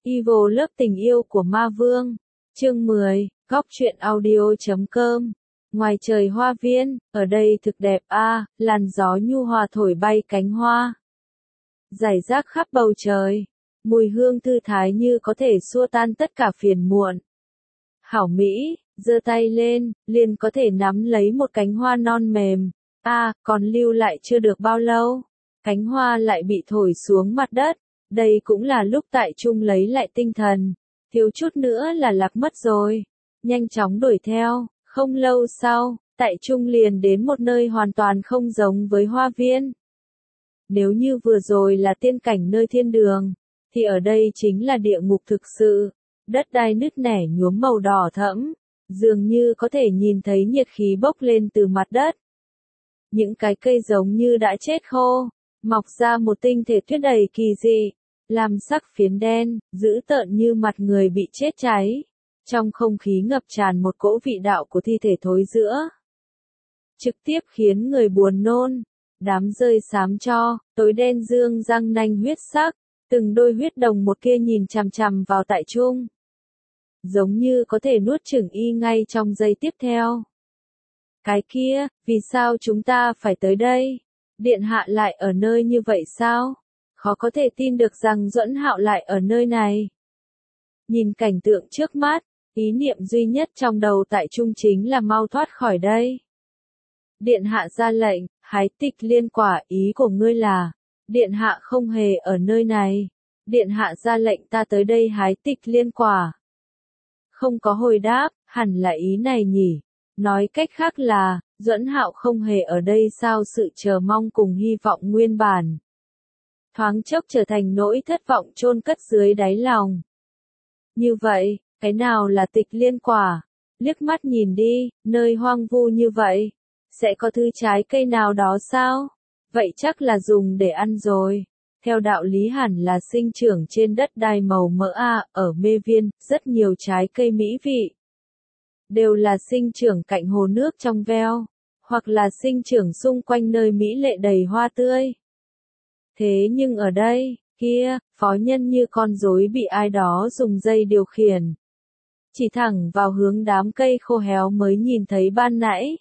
Evo lớp tình yêu của ma vương. Chương 10, góc truyện audio.com. Ngoài trời hoa viên, ở đây thực đẹp làn gió nhu hòa thổi bay cánh hoa. Rải rác khắp bầu trời, mùi hương thư thái như có thể xua tan tất cả phiền muộn. Hảo Mỹ, giơ tay lên, liền có thể nắm lấy một cánh hoa non mềm. Còn lưu lại chưa được bao lâu, cánh hoa lại bị thổi xuống mặt đất. Đây cũng là lúc Tại Trung lấy lại tinh thần, thiếu chút nữa là lạc mất rồi. Nhanh chóng đuổi theo, không lâu sau, Tại Trung liền đến một nơi hoàn toàn không giống với hoa viên. Nếu như vừa rồi là tiên cảnh nơi thiên đường, thì ở đây chính là địa ngục thực sự. Đất đai nứt nẻ nhuốm màu đỏ thẫm, dường như có thể nhìn thấy nhiệt khí bốc lên từ mặt đất. Những cái cây giống như đã chết khô, mọc ra một tinh thể tuyết đầy kỳ dị, làm sắc phiến đen, dữ tợn như mặt người bị chết cháy. Trong không khí ngập tràn một cỗ vị đạo của thi thể thối rữa, trực tiếp khiến người buồn nôn. Đám rơi xám cho, tối đen dương răng nanh huyết sắc, từng đôi huyết đồng một kia nhìn chằm chằm vào Tại Trung, giống như có thể nuốt chửng y ngay trong giây tiếp theo. Cái kia, vì sao chúng ta phải tới đây? Điện hạ lại ở nơi như vậy sao? Khó có thể tin được rằng Duẫn Hạo lại ở nơi này. Nhìn cảnh tượng trước mắt, ý niệm duy nhất trong đầu Tại Trung chính là mau thoát khỏi đây. Điện hạ ra lệnh, hái Tịch Liên quả, ý của ngươi là, điện hạ không hề ở nơi này. Điện hạ ra lệnh ta tới đây hái Tịch Liên quả. Không có hồi đáp, hẳn là ý này nhỉ. Nói cách khác là, Duẫn Hạo không hề ở đây sao? Sự chờ mong cùng hy vọng nguyên bản thoáng chốc trở thành nỗi thất vọng chôn cất dưới đáy lòng. Như vậy, cái nào là Tịch Liên quả? Liếc mắt nhìn đi, nơi hoang vu như vậy, sẽ có thứ trái cây nào đó sao? Vậy chắc là dùng để ăn rồi. Theo đạo lý hẳn là sinh trưởng trên đất đai màu mỡ ở Mê Viên, rất nhiều trái cây mỹ vị đều là sinh trưởng cạnh hồ nước trong veo, hoặc là sinh trưởng xung quanh nơi mỹ lệ đầy hoa tươi. Thế nhưng ở đây, kia, phó nhân như con rối bị ai đó dùng dây điều khiển, chỉ thẳng vào hướng đám cây khô héo mới nhìn thấy ban nãy.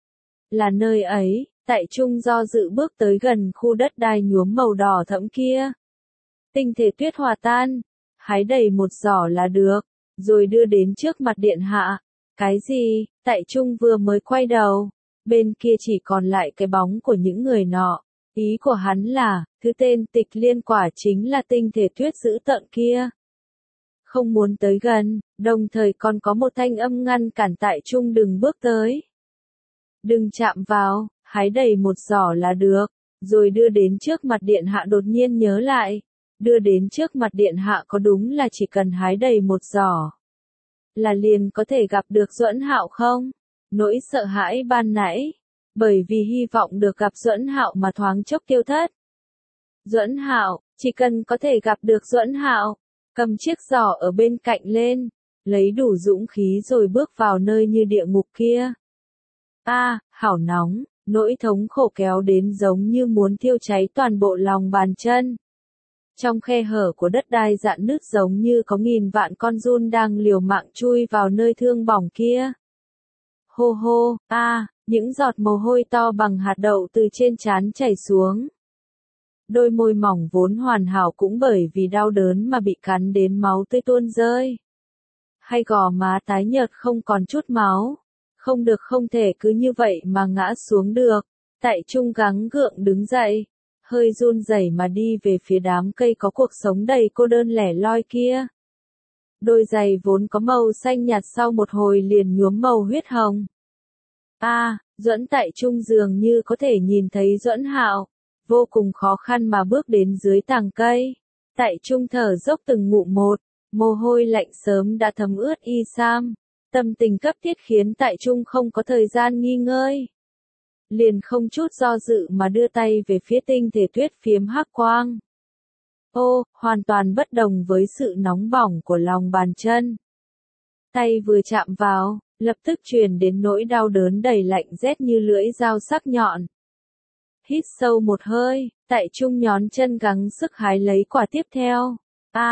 Là nơi ấy, Tại Trung do dự bước tới gần khu đất đai nhuốm màu đỏ thẫm kia. Tinh thể tuyết hòa tan, hái đầy một giỏ là được, rồi đưa đến trước mặt điện hạ. Cái gì? Tại Trung vừa mới quay đầu, bên kia chỉ còn lại cái bóng của những người nọ. Ý của hắn là, thứ tên Tịch Liên quả chính là tinh thể tuyết dữ tợn kia. Không muốn tới gần, đồng thời còn có một thanh âm ngăn cản Tại Trung đừng bước tới. Đừng chạm vào, hái đầy một giỏ là được, rồi đưa đến trước mặt điện hạ. Đột nhiên nhớ lại, đưa đến trước mặt điện hạ có đúng là chỉ cần hái đầy một giỏ là liền có thể gặp được Duẫn Hạo không? Nỗi sợ hãi ban nãy, bởi vì hy vọng được gặp Duẫn Hạo mà thoáng chốc tiêu thất. Duẫn Hạo, chỉ cần có thể gặp được Duẫn Hạo, cầm chiếc giỏ ở bên cạnh lên, lấy đủ dũng khí rồi bước vào nơi như địa ngục kia. Hảo nóng, nỗi thống khổ kéo đến giống như muốn thiêu cháy toàn bộ lòng bàn chân. Trong khe hở của đất đai rạn nứt giống như có nghìn vạn con giun đang liều mạng chui vào nơi thương bỏng kia. Hô hô, những giọt mồ hôi to bằng hạt đậu từ trên trán chảy xuống. Đôi môi mỏng vốn hoàn hảo cũng bởi vì đau đớn mà bị cắn đến máu tươi tuôn rơi. Hay gò má tái nhợt không còn chút máu. Không được, không thể cứ như vậy mà ngã xuống được. Tại Trung gắng gượng đứng dậy, hơi run rẩy mà đi về phía đám cây có cuộc sống đầy cô đơn lẻ loi kia. Đôi giày vốn có màu xanh nhạt sau một hồi liền nhuốm màu huyết hồng. Duẫn Tại Trung dường như có thể nhìn thấy Duẫn Hạo, vô cùng khó khăn mà bước đến dưới tàng cây. Tại Trung thở dốc từng ngụm một, mồ hôi lạnh sớm đã thấm ướt y sam. Tâm tình cấp thiết khiến Tại Trung không có thời gian nghỉ ngơi. Liền không chút do dự mà đưa tay về phía tinh thể tuyết phiếm hắc quang. Hoàn toàn bất đồng với sự nóng bỏng của lòng bàn chân. Tay vừa chạm vào, lập tức truyền đến nỗi đau đớn đầy lạnh rét như lưỡi dao sắc nhọn. Hít sâu một hơi, Tại Trung nhón chân gắng sức hái lấy quả tiếp theo.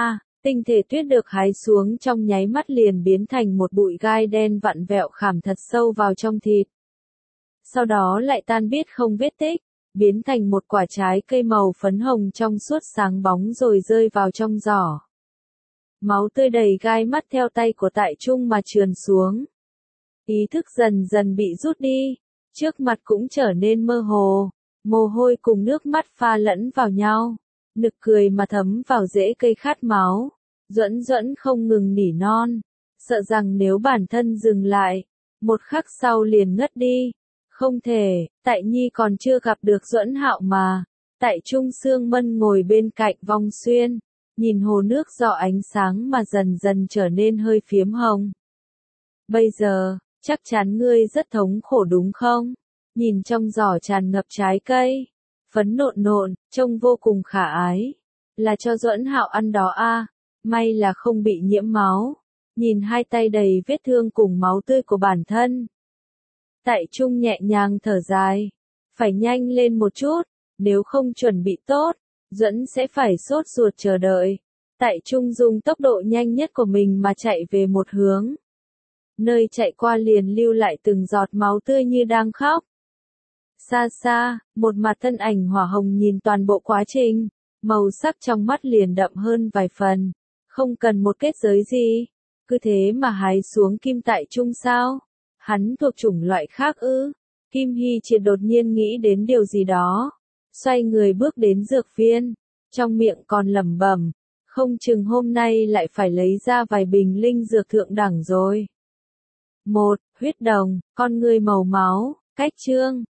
Tinh thể tuyết được hái xuống trong nháy mắt liền biến thành một bụi gai đen vặn vẹo khảm thật sâu vào trong thịt. Sau đó lại tan biết không vết tích, biến thành một quả trái cây màu phấn hồng trong suốt sáng bóng rồi rơi vào trong giỏ. Máu tươi đầy gai mắt theo tay của Tại Trung mà trườn xuống. Ý thức dần dần bị rút đi, trước mặt cũng trở nên mơ hồ, mồ hôi cùng nước mắt pha lẫn vào nhau, nực cười mà thấm vào rễ cây khát máu. Duẫn Duẫn không ngừng nỉ non, sợ rằng nếu bản thân dừng lại, một khắc sau liền ngất đi. Không thể, Tại Nhi còn chưa gặp được Duẫn Hạo mà. Tại Trung Sương Mân ngồi bên cạnh Vong Xuyên, nhìn hồ nước do ánh sáng mà dần dần trở nên hơi phiếm hồng. Bây giờ, chắc chắn ngươi rất thống khổ đúng không? Nhìn trong giỏ tràn ngập trái cây, phấn nộn nộn, trông vô cùng khả ái. Là cho Duẫn Hạo ăn đó a, may là không bị nhiễm máu. Nhìn hai tay đầy vết thương cùng máu tươi của bản thân. Tại Trung nhẹ nhàng thở dài, phải nhanh lên một chút, nếu không chuẩn bị tốt, Duẫn sẽ phải sốt ruột chờ đợi. Tại Trung dùng tốc độ nhanh nhất của mình mà chạy về một hướng. Nơi chạy qua liền lưu lại từng giọt máu tươi như đang khóc. Xa xa, một mặt thân ảnh hỏa hồng nhìn toàn bộ quá trình, màu sắc trong mắt liền đậm hơn vài phần. Không cần một kết giới gì, cứ thế mà hái xuống kim Tại Trung sao? Hắn thuộc chủng loại khác ư? Kim Hy Triệt đột nhiên nghĩ đến điều gì đó, xoay người bước đến dược viên, trong miệng còn lẩm bẩm, không chừng hôm nay lại phải lấy ra vài bình linh dược thượng đẳng rồi. 1. Huyết đồng, con người màu máu, cách chương